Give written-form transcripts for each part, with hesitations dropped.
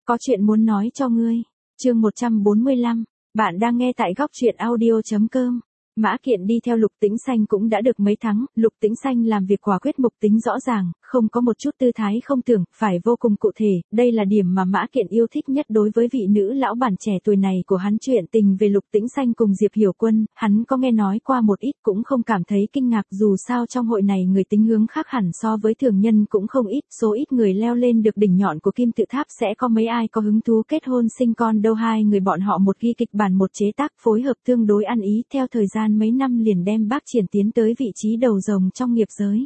Có chuyện muốn nói cho ngươi. Chương 145, bạn đang nghe tại góc truyện audio.com. Mã Kiện đi theo Lục Tĩnh Xanh cũng đã được mấy tháng, Lục Tĩnh Xanh làm việc quả quyết mục tính rõ ràng, không có một chút tư thái không tưởng, phải vô cùng cụ thể, đây là điểm mà Mã Kiện yêu thích nhất đối với vị nữ lão bản trẻ tuổi này của hắn. Chuyện tình về Lục Tĩnh Xanh cùng Diệp Hiểu Quân, hắn có nghe nói qua một ít cũng không cảm thấy kinh ngạc, dù sao trong hội này người tính hướng khác hẳn so với thường nhân cũng không ít, số ít người leo lên được đỉnh nhọn của kim tự tháp sẽ có mấy ai có hứng thú kết hôn sinh con đâu. Hai người bọn họ một ghi kịch bản một chế tác phối hợp tương đối ăn ý, theo thời gian mấy năm liền đem bác triển tiến tới vị trí đầu rồng trong nghiệp giới.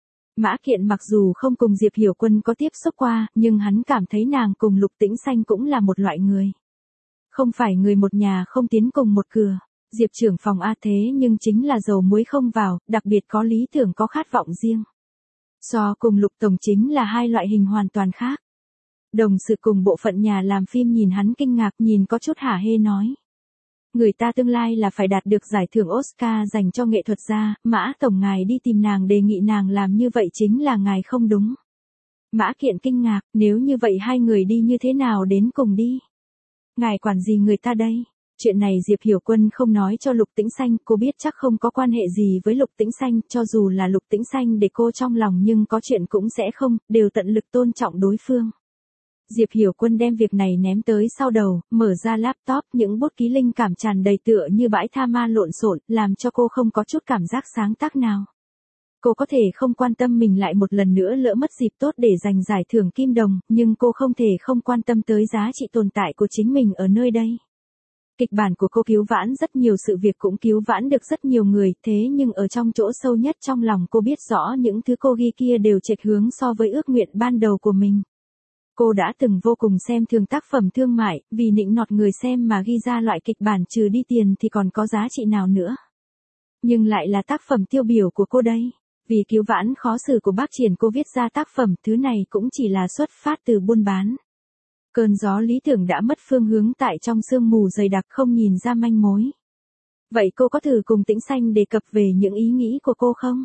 Mã Kiện mặc dù không cùng Diệp Hiểu Quân có tiếp xúc qua, nhưng hắn cảm thấy nàng cùng Lục Tĩnh Xanh cũng là một loại người. Không phải người một nhà không tiến cùng một cửa. Diệp trưởng phòng A thế nhưng chính là dầu muối không vào, đặc biệt có lý tưởng có khát vọng riêng. So cùng Lục tổng chính là hai loại hình hoàn toàn khác. Đồng sự cùng bộ phận nhà làm phim nhìn hắn kinh ngạc, nhìn có chút hả hê nói. Người ta tương lai là phải đạt được giải thưởng Oscar dành cho nghệ thuật gia, Mã tổng ngài đi tìm nàng đề nghị nàng làm như vậy chính là ngài không đúng. Mã Kiện kinh ngạc, nếu như vậy hai người đi như thế nào đến cùng đi? Ngài quản gì người ta đây? Chuyện này Diệp Hiểu Quân không nói cho Lục Tĩnh Xanh, cô biết chắc không có quan hệ gì với Lục Tĩnh Xanh, cho dù là Lục Tĩnh Xanh để cô trong lòng nhưng có chuyện cũng sẽ không, đều tận lực tôn trọng đối phương. Diệp Hiểu Quân đem việc này ném tới sau đầu, mở ra laptop, những bút ký linh cảm tràn đầy tựa như bãi tha ma lộn xộn, làm cho cô không có chút cảm giác sáng tác nào. Cô có thể không quan tâm mình lại một lần nữa lỡ mất dịp tốt để giành giải thưởng Kim Đồng, nhưng cô không thể không quan tâm tới giá trị tồn tại của chính mình ở nơi đây. Kịch bản của cô cứu vãn rất nhiều sự việc, cũng cứu vãn được rất nhiều người, thế nhưng ở trong chỗ sâu nhất trong lòng cô biết rõ những thứ cô ghi kia đều chệch hướng so với ước nguyện ban đầu của mình. Cô đã từng vô cùng xem thường tác phẩm thương mại, vì nịnh nọt người xem mà ghi ra loại kịch bản trừ đi tiền thì còn có giá trị nào nữa. Nhưng lại là tác phẩm tiêu biểu của cô đây. Vì cứu vãn khó xử của bác Triển cô viết ra tác phẩm, thứ này cũng chỉ là xuất phát từ buôn bán. Cơn gió lý tưởng đã mất phương hướng tại trong sương mù dày đặc không nhìn ra manh mối. Vậy cô có thử cùng Tĩnh Xanh đề cập về những ý nghĩ của cô không?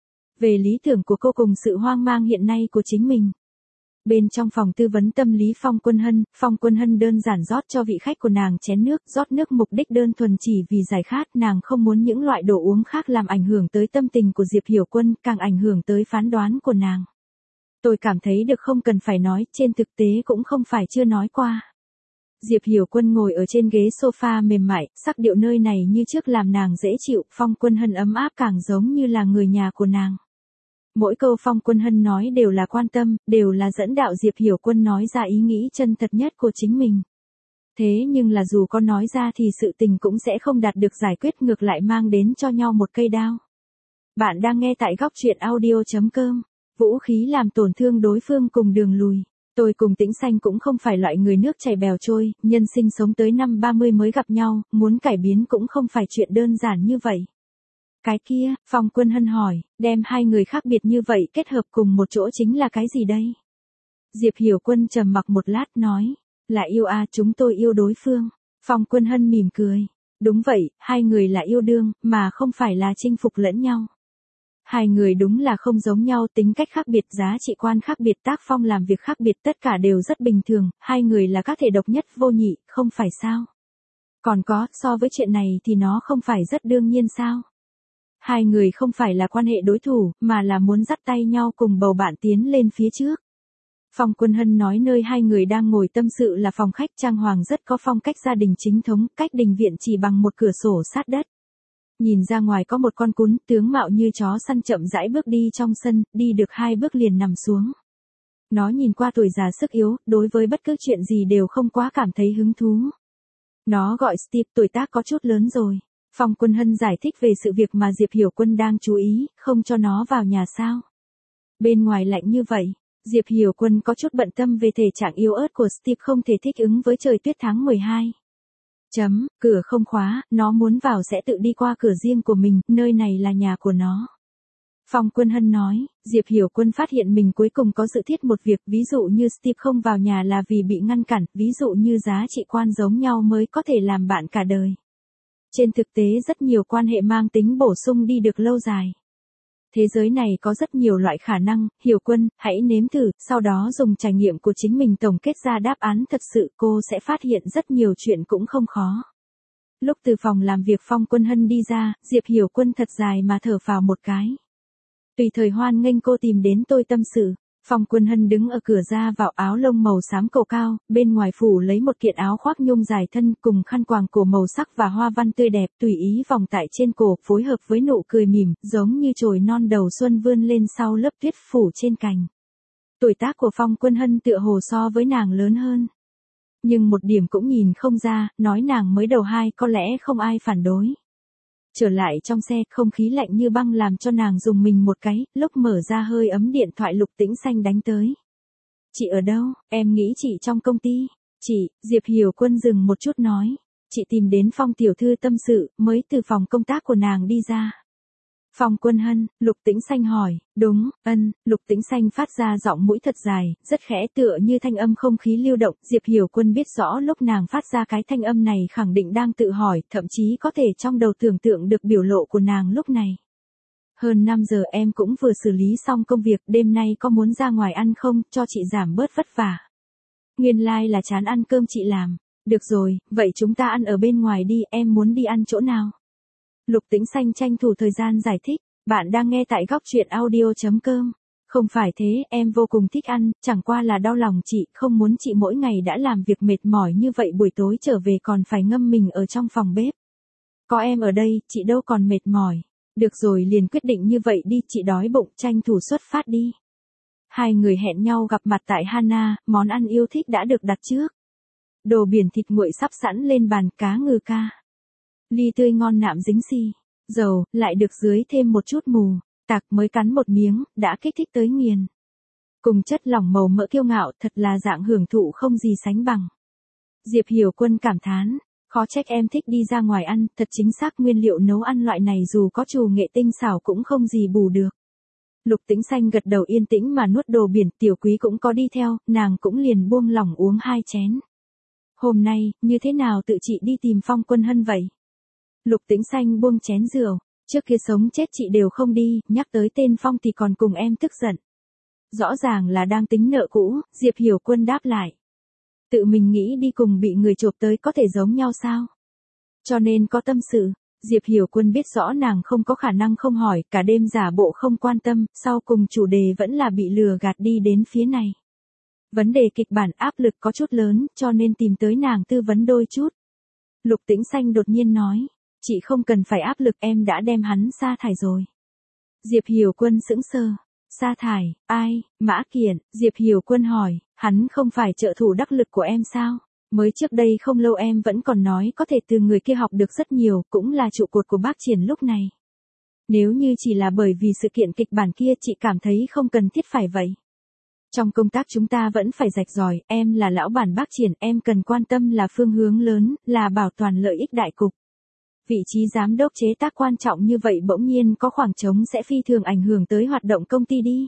Về lý tưởng của cô cùng sự hoang mang hiện nay của chính mình. Bên trong phòng tư vấn tâm lý Phong Quân Hân đơn giản rót cho vị khách của nàng chén nước, rót nước mục đích đơn thuần chỉ vì giải khát, nàng không muốn những loại đồ uống khác làm ảnh hưởng tới tâm tình của Diệp Hiểu Quân, càng ảnh hưởng tới phán đoán của nàng. Tôi cảm thấy được không cần phải nói, trên thực tế cũng không phải chưa nói qua. Diệp Hiểu Quân ngồi ở trên ghế sofa mềm mại, sắc điệu nơi này như trước làm nàng dễ chịu, Phong Quân Hân ấm áp càng giống như là người nhà của nàng. Mỗi câu Phong Quân Hân nói đều là quan tâm, đều là dẫn đạo Diệp Hiểu Quân nói ra ý nghĩ chân thật nhất của chính mình. Thế nhưng là dù có nói ra thì sự tình cũng sẽ không đạt được giải quyết, ngược lại mang đến cho nhau một cây đao. Bạn đang nghe tại góc truyện audio.com. Vũ khí làm tổn thương đối phương cùng đường lùi. Tôi cùng Tĩnh Xanh cũng không phải loại người nước chảy bèo trôi, nhân sinh sống tới năm 30 mới gặp nhau, muốn cải biến cũng không phải chuyện đơn giản như vậy. Cái kia, Phong Quân Hân hỏi, đem hai người khác biệt như vậy kết hợp cùng một chỗ chính là cái gì đây? Diệp Hiểu Quân trầm mặc một lát nói, là yêu à, chúng tôi yêu đối phương. Phong Quân Hân mỉm cười, đúng vậy, hai người là yêu đương, mà không phải là chinh phục lẫn nhau. Hai người đúng là không giống nhau, tính cách khác biệt, giá trị quan khác biệt, tác phong làm việc khác biệt, tất cả đều rất bình thường, hai người là các thể độc nhất vô nhị, không phải sao? Còn có, so với chuyện này thì nó không phải rất đương nhiên sao? Hai người không phải là quan hệ đối thủ, mà là muốn dắt tay nhau cùng bầu bạn tiến lên phía trước. Phong Quân Hân nói nơi hai người đang ngồi tâm sự là phòng khách, trang hoàng rất có phong cách gia đình chính thống, cách đình viện chỉ bằng một cửa sổ sát đất. Nhìn ra ngoài có một con cún, tướng mạo như chó săn chậm rãi bước đi trong sân, đi được 2 bước liền nằm xuống. Nó nhìn qua tuổi già sức yếu, đối với bất cứ chuyện gì đều không quá cảm thấy hứng thú. Nó gọi Steve, tuổi tác có chút lớn rồi. Phong Quân Hân giải thích về sự việc mà Diệp Hiểu Quân đang chú ý, không cho nó vào nhà sao. Bên ngoài lạnh như vậy, Diệp Hiểu Quân có chút bận tâm về thể trạng yếu ớt của Steve, không thể thích ứng với trời tuyết tháng 12. Cửa không khóa, nó muốn vào sẽ tự đi qua cửa riêng của mình, nơi này là nhà của nó. Phong Quân Hân nói, Diệp Hiểu Quân phát hiện mình cuối cùng có dự thiết một việc, ví dụ như Steve không vào nhà là vì bị ngăn cản, ví dụ như giá trị quan giống nhau mới có thể làm bạn cả đời. Trên thực tế rất nhiều quan hệ mang tính bổ sung đi được lâu dài. Thế giới này có rất nhiều loại khả năng, Hiểu Quân, hãy nếm thử, sau đó dùng trải nghiệm của chính mình tổng kết ra đáp án thật sự cô sẽ phát hiện rất nhiều chuyện cũng không khó. Lúc từ phòng làm việc Phong Quân Hân đi ra, Diệp Hiểu Quân thật dài mà thở phào một cái. Tùy thời hoan nghênh cô tìm đến tôi tâm sự. Phong Quân Hân đứng ở cửa ra vào áo lông màu xám cổ cao, bên ngoài phủ lấy một kiện áo khoác nhung dài thân cùng khăn quàng cổ màu sắc và hoa văn tươi đẹp tùy ý vòng tại trên cổ phối hợp với nụ cười mỉm, giống như chồi non đầu xuân vươn lên sau lớp tuyết phủ trên cành. Tuổi tác của Phong Quân Hân tựa hồ so với nàng lớn hơn. Nhưng một điểm cũng nhìn không ra, nói nàng mới đầu 2 có lẽ không ai phản đối. Trở lại trong xe, không khí lạnh như băng làm cho nàng dùng mình một cái, lúc mở ra hơi ấm điện thoại Lục Tĩnh Xanh đánh tới. Chị ở đâu? Em nghĩ chị trong công ty. Chị, Diệp Hiểu Quân dừng một chút nói. Chị tìm đến Phong tiểu thư tâm sự, mới từ phòng công tác của nàng đi ra. Phong Quân Hân, Lục Tĩnh Xanh hỏi, đúng, Lục Tĩnh Xanh phát ra giọng mũi thật dài, rất khẽ tựa như thanh âm không khí lưu động, Diệp Hiểu Quân biết rõ lúc nàng phát ra cái thanh âm này khẳng định đang tự hỏi, thậm chí có thể trong đầu tưởng tượng được biểu lộ của nàng lúc này. Hơn 5 giờ em cũng vừa xử lý xong công việc, đêm nay có muốn ra ngoài ăn không, cho chị giảm bớt vất vả. Nguyên lai là chán ăn cơm chị làm. Được rồi, vậy chúng ta ăn ở bên ngoài đi, em muốn đi ăn chỗ nào? Lục Tĩnh Xanh tranh thủ thời gian giải thích, bạn đang nghe tại góc truyện audio.com. Không phải thế, em vô cùng thích ăn, chẳng qua là đau lòng chị, không muốn chị mỗi ngày đã làm việc mệt mỏi như vậy buổi tối trở về còn phải ngâm mình ở trong phòng bếp. Có em ở đây, chị đâu còn mệt mỏi. Được rồi liền quyết định như vậy đi, chị đói bụng, tranh thủ xuất phát đi. Hai người hẹn nhau gặp mặt tại Hana, món ăn yêu thích đã được đặt trước. Đồ biển thịt nguội sắp sẵn lên bàn, cá ngừ ca. Ly tươi ngon nạm dính xì, dầu, lại được dưới thêm một chút mù, tạc mới cắn một miếng, đã kích thích tới nghiền. Cùng chất lỏng màu mỡ kiêu ngạo thật là dạng hưởng thụ không gì sánh bằng. Diệp Hiểu Quân cảm thán, khó trách em thích đi ra ngoài ăn, thật chính xác nguyên liệu nấu ăn loại này dù có trù nghệ tinh xảo cũng không gì bù được. Lục Tĩnh Xanh gật đầu yên tĩnh mà nuốt đồ biển, Tiểu Quý cũng có đi theo, nàng cũng liền buông lỏng uống 2 chén. Hôm nay, như thế nào tự chị đi tìm Phong Quân Hân vậy? Lục Tĩnh Xanh buông chén rượu, trước kia sống chết chị đều không đi, nhắc tới tên Phong thì còn cùng em tức giận. Rõ ràng là đang tính nợ cũ, Diệp Hiểu Quân đáp lại. Tự mình nghĩ đi cùng bị người chộp tới có thể giống nhau sao? Cho nên có tâm sự, Diệp Hiểu Quân biết rõ nàng không có khả năng không hỏi, cả đêm giả bộ không quan tâm, sau cùng chủ đề vẫn là bị lừa gạt đi đến phía này. Vấn đề kịch bản áp lực có chút lớn, cho nên tìm tới nàng tư vấn đôi chút. Lục Tĩnh Xanh đột nhiên nói, chị không cần phải áp lực, em đã đem hắn sa thải rồi. Diệp Hiểu Quân sững sờ, sa thải, ai, Mã Kiện, Diệp Hiểu Quân hỏi, hắn không phải trợ thủ đắc lực của em sao? Mới trước đây không lâu em vẫn còn nói có thể từ người kia học được rất nhiều, cũng là trụ cột của bác Triển lúc này. Nếu như chỉ là bởi vì sự kiện kịch bản kia chị cảm thấy không cần thiết phải vậy. Trong công tác chúng ta vẫn phải rạch ròi, em là lão bản bác Triển, em cần quan tâm là phương hướng lớn, là bảo toàn lợi ích đại cục. Vị trí giám đốc chế tác quan trọng như vậy bỗng nhiên có khoảng trống sẽ phi thường ảnh hưởng tới hoạt động công ty đi.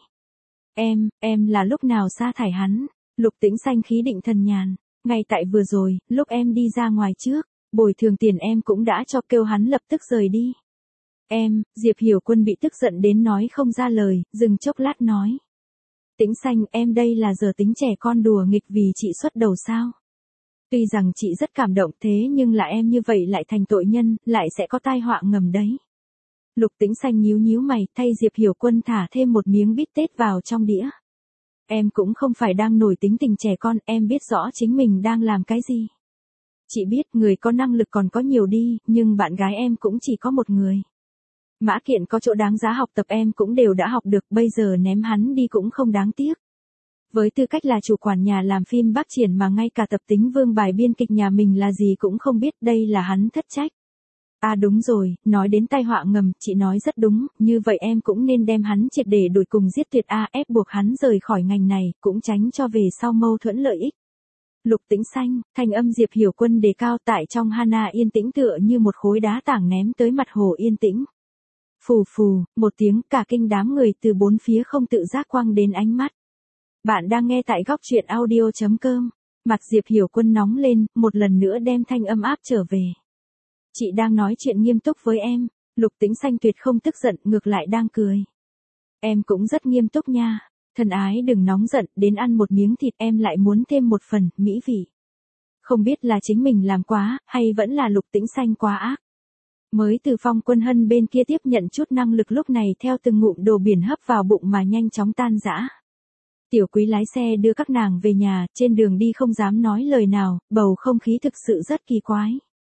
Em là lúc nào sa thải hắn? Lục Tĩnh Xanh khí định thần nhàn. Ngay tại vừa rồi, lúc em đi ra ngoài trước, bồi thường tiền em cũng đã cho, kêu hắn lập tức rời đi. Diệp Hiểu Quân bị tức giận đến nói không ra lời, dừng chốc lát nói. Tĩnh Xanh, em đây là giờ tính trẻ con đùa nghịch vì chị xuất đầu sao? Tuy rằng chị rất cảm động thế nhưng là em như vậy lại thành tội nhân, lại sẽ có tai họa ngầm đấy. Lục Tĩnh Xanh nhíu nhíu mày, thay Diệp Hiểu Quân thả thêm một miếng bít tết vào trong đĩa. Em cũng không phải đang nổi tính tình trẻ con, em biết rõ chính mình đang làm cái gì. Chị biết người có năng lực còn có nhiều đi, nhưng bạn gái em cũng chỉ có một người. Mã Kiện có chỗ đáng giá học tập em cũng đều đã học được, bây giờ ném hắn đi cũng không đáng tiếc. Với tư cách là chủ quản nhà làm phim bác Triển mà ngay cả tập tính vương bài biên kịch nhà mình là gì cũng không biết, đây là hắn thất trách. À đúng rồi, nói đến tai họa ngầm, chị nói rất đúng, như vậy em cũng nên đem hắn triệt để đuổi cùng giết tuyệt ép buộc hắn rời khỏi ngành này, cũng tránh cho về sau mâu thuẫn lợi ích. Lục Tĩnh Xanh, thanh âm Diệp Hiểu Quân đề cao tại trong Hana yên tĩnh tựa như một khối đá tảng ném tới mặt hồ yên tĩnh. Phù phù, một tiếng, cả kinh đám người từ bốn phía không tự giác quăng đến ánh mắt. Bạn đang nghe tại góc truyện audio.com. Mặt Diệp Hiểu Quân nóng lên, một lần nữa đem thanh âm áp trở về. Chị đang nói chuyện nghiêm túc với em. Lục Tĩnh Xanh tuyệt không tức giận, ngược lại đang cười. Em cũng rất nghiêm túc nha. Thân ái đừng nóng giận, đến ăn một miếng thịt em lại muốn thêm một phần, mỹ vị. Không biết là chính mình làm quá, hay vẫn là Lục Tĩnh Xanh quá ác. Mới từ Phong Quân Hân bên kia tiếp nhận chút năng lực lúc này theo từng ngụm đồ biển hấp vào bụng mà nhanh chóng tan rã. Tiểu Quý lái xe đưa các nàng về nhà, trên đường đi không dám nói lời nào, bầu không khí thực sự rất kỳ quái.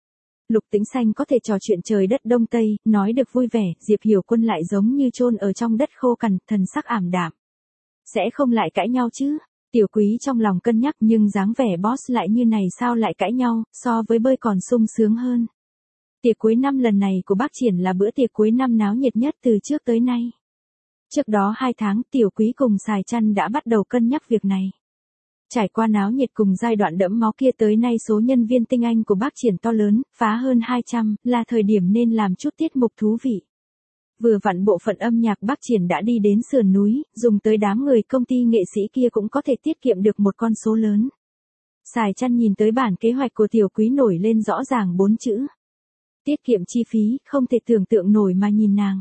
Lục Tĩnh Xanh có thể trò chuyện trời đất đông tây, nói được vui vẻ, Diệp Hiểu Quân lại giống như chôn ở trong đất khô cằn, thần sắc ảm đạm. Sẽ không lại cãi nhau chứ? Tiểu Quý trong lòng cân nhắc nhưng dáng vẻ boss lại như này sao lại cãi nhau, so với bơi còn sung sướng hơn. Tiệc cuối năm lần này của bác Triển là bữa tiệc cuối năm náo nhiệt nhất từ trước tới nay. Trước đó 2 tháng Tiểu Quý cùng Sài Chăn đã bắt đầu cân nhắc việc này. Trải qua náo nhiệt cùng giai đoạn đẫm máu kia tới nay số nhân viên tinh anh của bác Triển to lớn, phá hơn 200, là thời điểm nên làm chút tiết mục thú vị. Vừa vặn bộ phận âm nhạc bác Triển đã đi đến sườn núi, dùng tới đám người công ty nghệ sĩ kia cũng có thể tiết kiệm được một con số lớn. Sài Chăn nhìn tới bản kế hoạch của Tiểu Quý nổi lên rõ ràng 4 chữ. Tiết kiệm chi phí, không thể tưởng tượng nổi mà nhìn nàng.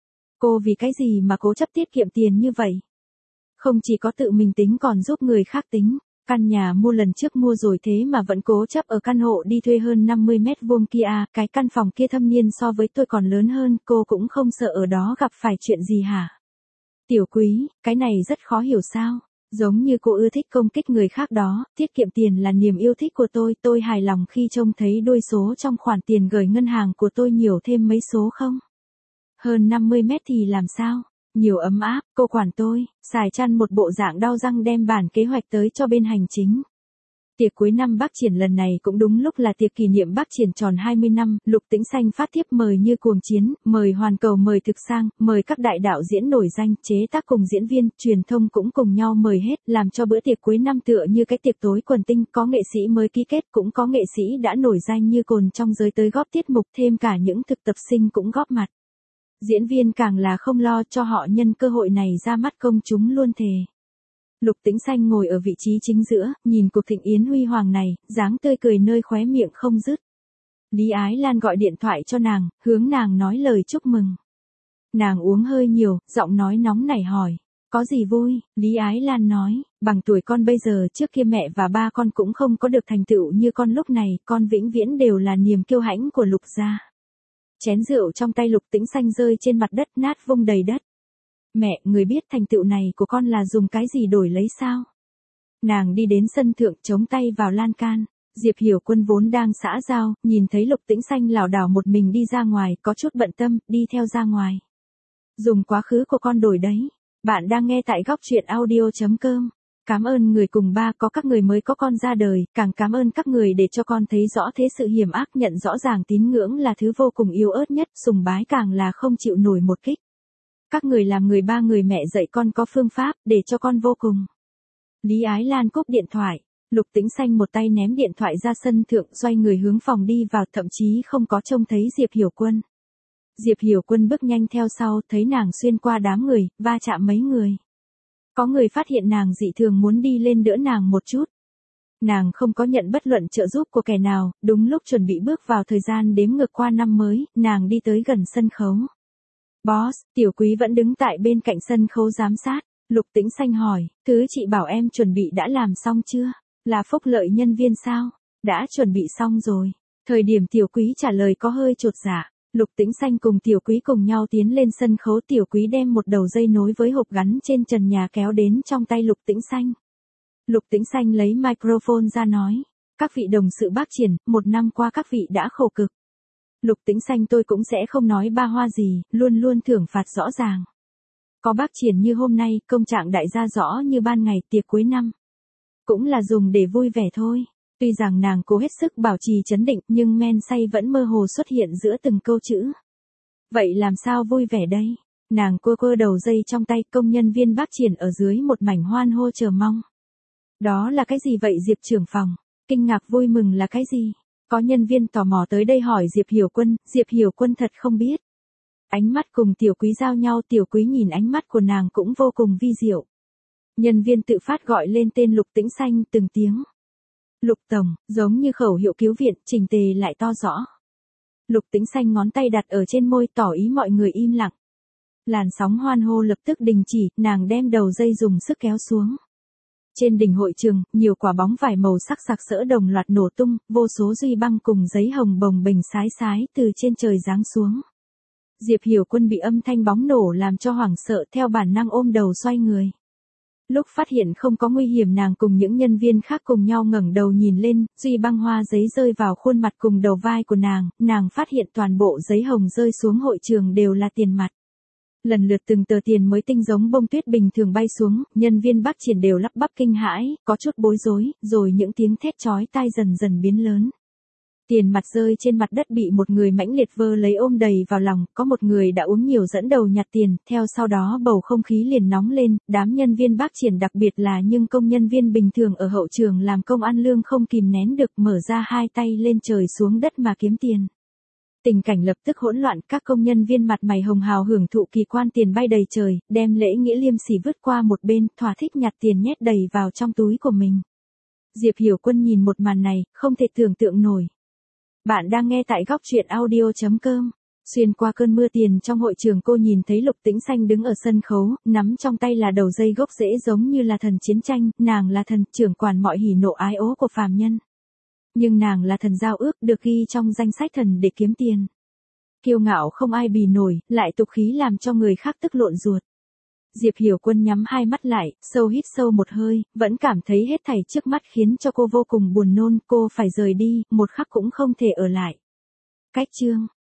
Cô vì cái gì mà cố chấp tiết kiệm tiền như vậy? Không chỉ có tự mình tính còn giúp người khác tính. Căn nhà mua lần trước mua rồi thế mà vẫn cố chấp ở căn hộ đi thuê hơn 50 mét vuông kia, cái căn phòng kia thâm niên so với tôi còn lớn hơn, cô cũng không sợ ở đó gặp phải chuyện gì hả? Tiểu Quý, cái này rất khó hiểu sao? Giống như cô ưa thích công kích người khác đó, tiết kiệm tiền là niềm yêu thích của tôi hài lòng khi trông thấy đuôi số trong khoản tiền gửi ngân hàng của tôi nhiều thêm mấy số không? Hơn 50 mét thì làm sao? Nhiều ấm áp, cô quản tôi. Sài Chăn một bộ dạng đau răng đem bản kế hoạch tới cho bên hành chính. Tiệc cuối năm bác Triển lần này cũng đúng lúc là tiệc kỷ niệm bác Triển tròn 20 năm, Lục Tĩnh Xanh phát thiếp mời như cuồng chiến, mời Hoàn Cầu, mời Thực Sang, mời các đại đạo diễn nổi danh, chế tác cùng diễn viên, truyền thông cũng cùng nhau mời hết, làm cho bữa tiệc cuối năm tựa như cái tiệc tối quần tinh, có nghệ sĩ mới ký kết, cũng có nghệ sĩ đã nổi danh như cồn trong giới tới góp tiết mục, thêm cả những thực tập sinh cũng góp mặt. Diễn viên càng là không lo cho họ nhân cơ hội này ra mắt công chúng luôn thề. Lục Tĩnh Xanh ngồi ở vị trí chính giữa, nhìn cuộc thịnh yến huy hoàng này, dáng tươi cười nơi khóe miệng không dứt. Lý Ái Lan gọi điện thoại cho nàng, hướng nàng nói lời chúc mừng. Nàng uống hơi nhiều, giọng nói nóng nảy hỏi, có gì vui? Lý Ái Lan nói, bằng tuổi con bây giờ trước kia mẹ và ba con cũng không có được thành tựu như con lúc này, con vĩnh viễn đều là niềm kiêu hãnh của Lục gia. Chén rượu trong tay Lục Tĩnh Xanh rơi trên mặt đất nát vung đầy đất. Mẹ, người biết thành tựu này của con là dùng cái gì đổi lấy sao? Nàng đi đến sân thượng chống tay vào lan can. Diệp Hiểu Quân vốn đang xã giao, nhìn thấy Lục Tĩnh Xanh lảo đảo một mình đi ra ngoài, có chút bận tâm, đi theo ra ngoài. Dùng quá khứ của con đổi đấy. Bạn đang nghe tại góc truyện audio.com. Cảm ơn người cùng ba có các người mới có con ra đời, càng cảm ơn các người để cho con thấy rõ thế sự hiểm ác, nhận rõ ràng tín ngưỡng là thứ vô cùng yếu ớt nhất, sùng bái càng là không chịu nổi một kích. Các người làm người ba người mẹ dạy con có phương pháp, để cho con vô cùng. Lý Ái Lan cúp điện thoại, Lục Tĩnh Xanh một tay ném điện thoại ra sân thượng, xoay người hướng phòng đi vào, thậm chí không có trông thấy Diệp Hiểu Quân. Diệp Hiểu Quân bước nhanh theo sau, thấy nàng xuyên qua đám người, va chạm mấy người. Có người phát hiện nàng dị thường muốn đi lên đỡ nàng một chút. Nàng không có nhận bất luận trợ giúp của kẻ nào, đúng lúc chuẩn bị bước vào thời gian đếm ngược qua năm mới, nàng đi tới gần sân khấu. Boss, Tiểu Quý vẫn đứng tại bên cạnh sân khấu giám sát. Lục Tĩnh Xanh hỏi, thứ chị bảo em chuẩn bị đã làm xong chưa? Là phúc lợi nhân viên sao? Đã chuẩn bị xong rồi. Thời điểm Tiểu Quý trả lời có hơi chột dạ. Lục Tĩnh Xanh cùng Tiểu Quý cùng nhau tiến lên sân khấu, Tiểu Quý đem một đầu dây nối với hộp gắn trên trần nhà kéo đến trong tay Lục Tĩnh Xanh. Lục Tĩnh Xanh lấy microphone ra nói, các vị đồng sự bác Triển, một năm qua các vị đã khổ cực. Lục Tĩnh Xanh tôi cũng sẽ không nói ba hoa gì, luôn luôn thưởng phạt rõ ràng. Có bác Triển như hôm nay, công trạng đại gia rõ như ban ngày, tiệc cuối năm. Cũng là dùng để vui vẻ thôi. Tuy rằng nàng cố hết sức bảo trì trấn định, nhưng men say vẫn mơ hồ xuất hiện giữa từng câu chữ. Vậy làm sao vui vẻ đây? Nàng cua đầu dây trong tay, công nhân viên bác Triển ở dưới một mảnh hoan hô chờ mong. Đó là cái gì vậy Diệp trưởng phòng? Kinh ngạc vui mừng là cái gì? Có nhân viên tò mò tới đây hỏi Diệp Hiểu Quân thật không biết. Ánh mắt cùng Tiểu Quý giao nhau, Tiểu Quý nhìn ánh mắt của nàng cũng vô cùng vi diệu. Nhân viên tự phát gọi lên tên Lục Tĩnh Xanh từng tiếng. Lục Tổng, giống như khẩu hiệu cứu viện, trình tề lại to rõ. Lục Tĩnh Xanh ngón tay đặt ở trên môi tỏ ý mọi người im lặng. Làn sóng hoan hô lập tức đình chỉ, nàng đem đầu dây dùng sức kéo xuống. Trên đỉnh hội trường, nhiều quả bóng vải màu sắc sặc sỡ đồng loạt nổ tung, vô số duy băng cùng giấy hồng bồng bềnh sái sái từ trên trời giáng xuống. Diệp Hiểu Quân bị âm thanh bóng nổ làm cho hoảng sợ, theo bản năng ôm đầu xoay người. Lúc phát hiện không có nguy hiểm, nàng cùng những nhân viên khác cùng nhau ngẩng đầu nhìn lên, duy băng hoa giấy rơi vào khuôn mặt cùng đầu vai của nàng phát hiện toàn bộ giấy hồng rơi xuống hội trường đều là tiền mặt. Lần lượt từng tờ tiền mới tinh giống bông tuyết bình thường bay xuống, nhân viên Bắc Triển đều lắp bắp kinh hãi, có chút bối rối, rồi những tiếng thét chói tai dần dần biến lớn. Tiền mặt rơi trên mặt đất bị một người mãnh liệt vơ lấy ôm đầy vào lòng, có một người đã uống nhiều dẫn đầu nhặt tiền, theo sau đó bầu không khí liền nóng lên, đám nhân viên Bắc Triển đặc biệt là những công nhân viên bình thường ở hậu trường làm công ăn lương không kìm nén được, mở ra hai tay lên trời xuống đất mà kiếm tiền. Tình cảnh lập tức hỗn loạn, các công nhân viên mặt mày hồng hào hưởng thụ kỳ quan tiền bay đầy trời, đem lễ nghĩa liêm sỉ vứt qua một bên, thỏa thích nhặt tiền nhét đầy vào trong túi của mình. Diệp Hiểu Quân nhìn một màn này, không thể tưởng tượng nổi. Bạn đang nghe tại góc truyện audio.com. Xuyên qua cơn mưa tiền trong hội trường, cô nhìn thấy Lục Tĩnh Xanh đứng ở sân khấu, nắm trong tay là đầu dây gốc rễ giống như là thần chiến tranh, nàng là thần, trưởng quản mọi hỉ nộ ái ố của phàm nhân. Nhưng nàng là thần giao ước, được ghi trong danh sách thần để kiếm tiền. Kiêu ngạo không ai bì nổi, lại tục khí làm cho người khác tức lộn ruột. Diệp Hiểu Quân nhắm hai mắt lại, sâu hít sâu một hơi, vẫn cảm thấy hết thảy trước mắt khiến cho cô vô cùng buồn nôn, cô phải rời đi, một khắc cũng không thể ở lại. Cách chương